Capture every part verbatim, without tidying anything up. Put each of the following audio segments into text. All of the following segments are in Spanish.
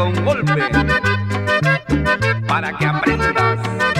con golpe, para que aprendas.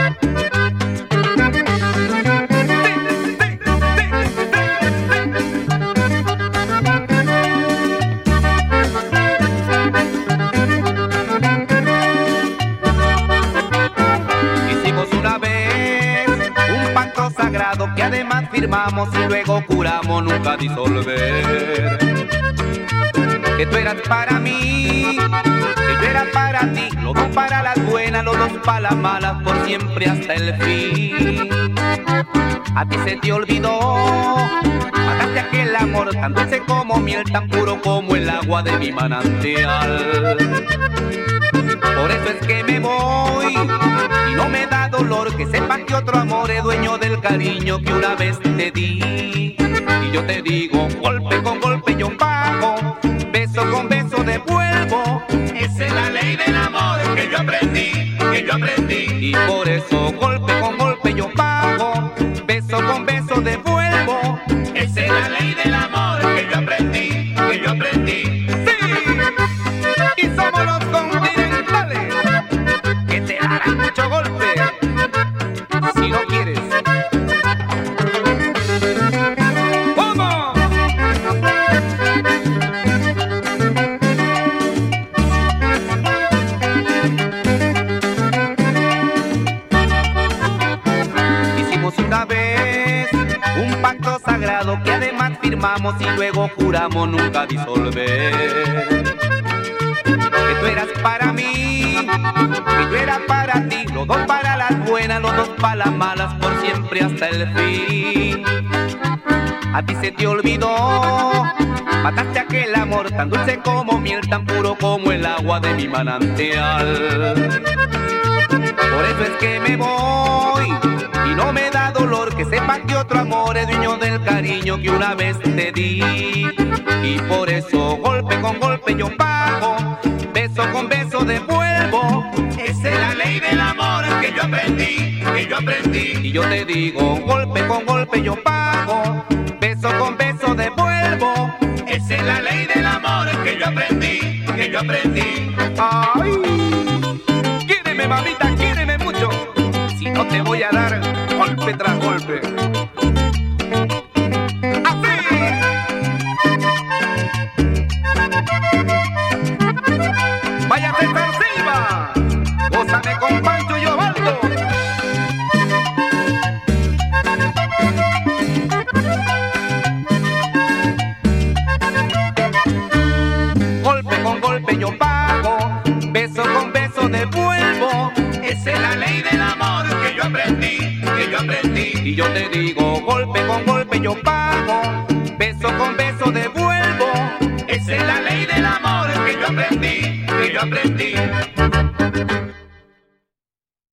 Hicimos una vez un pacto sagrado que además firmamos y luego juramos nunca disolver. Que tú eras para mí, que yo era para ti, los dos para las buenas, los dos para las malas, por siempre hasta el fin. A ti se te olvidó, mataste aquel amor tan dulce como miel, tan puro como el agua de mi manantial. Por eso es que me voy y no me da dolor que sepas que otro amor es dueño del cariño que una vez te di. Y yo te digo, golpe con golpe yo pago, beso con beso devuelvo. Esa es la ley del amor que yo aprendí, que yo aprendí. Y por eso golpe con golpe yo pago, beso con beso devuelvo. Esa es la ley del amor que yo aprendí, que yo aprendí. Sí, y somos los continentales que te darán mucho golpe si no quieres. Una vez un pacto sagrado que además firmamos y luego juramos nunca disolver. Que tú eras para mí, que yo era para ti, los dos para las buenas, los dos para las malas, por siempre hasta el fin. A ti se te olvidó, mataste aquel amor tan dulce como miel, tan puro como el agua de mi manantial. Por eso es que me voy y no me da dolor que sepas que otro amor es dueño del cariño que una vez te di. Y por eso golpe con golpe yo pago, beso con beso devuelvo. Esa es la ley del amor que yo aprendí, que yo aprendí. Y yo te digo, golpe con golpe yo pago, beso con beso devuelvo. Esa es la ley del amor que yo aprendí, que yo aprendí. Ay, quiéreme mamita, quiéreme mucho, si no te voy a dar golpe tras golpe. ¡Así! ¡Vaya César Silva! ¡Gózame con Pancho y Osvaldo! Golpe con golpe yo pago, beso con beso devuelvo. Esa es la ley del amor que yo aprendí, que yo aprendí. Y yo te digo, golpe con golpe yo pago, beso con beso devuelvo. Esa es la ley del amor que yo aprendí, que yo aprendí.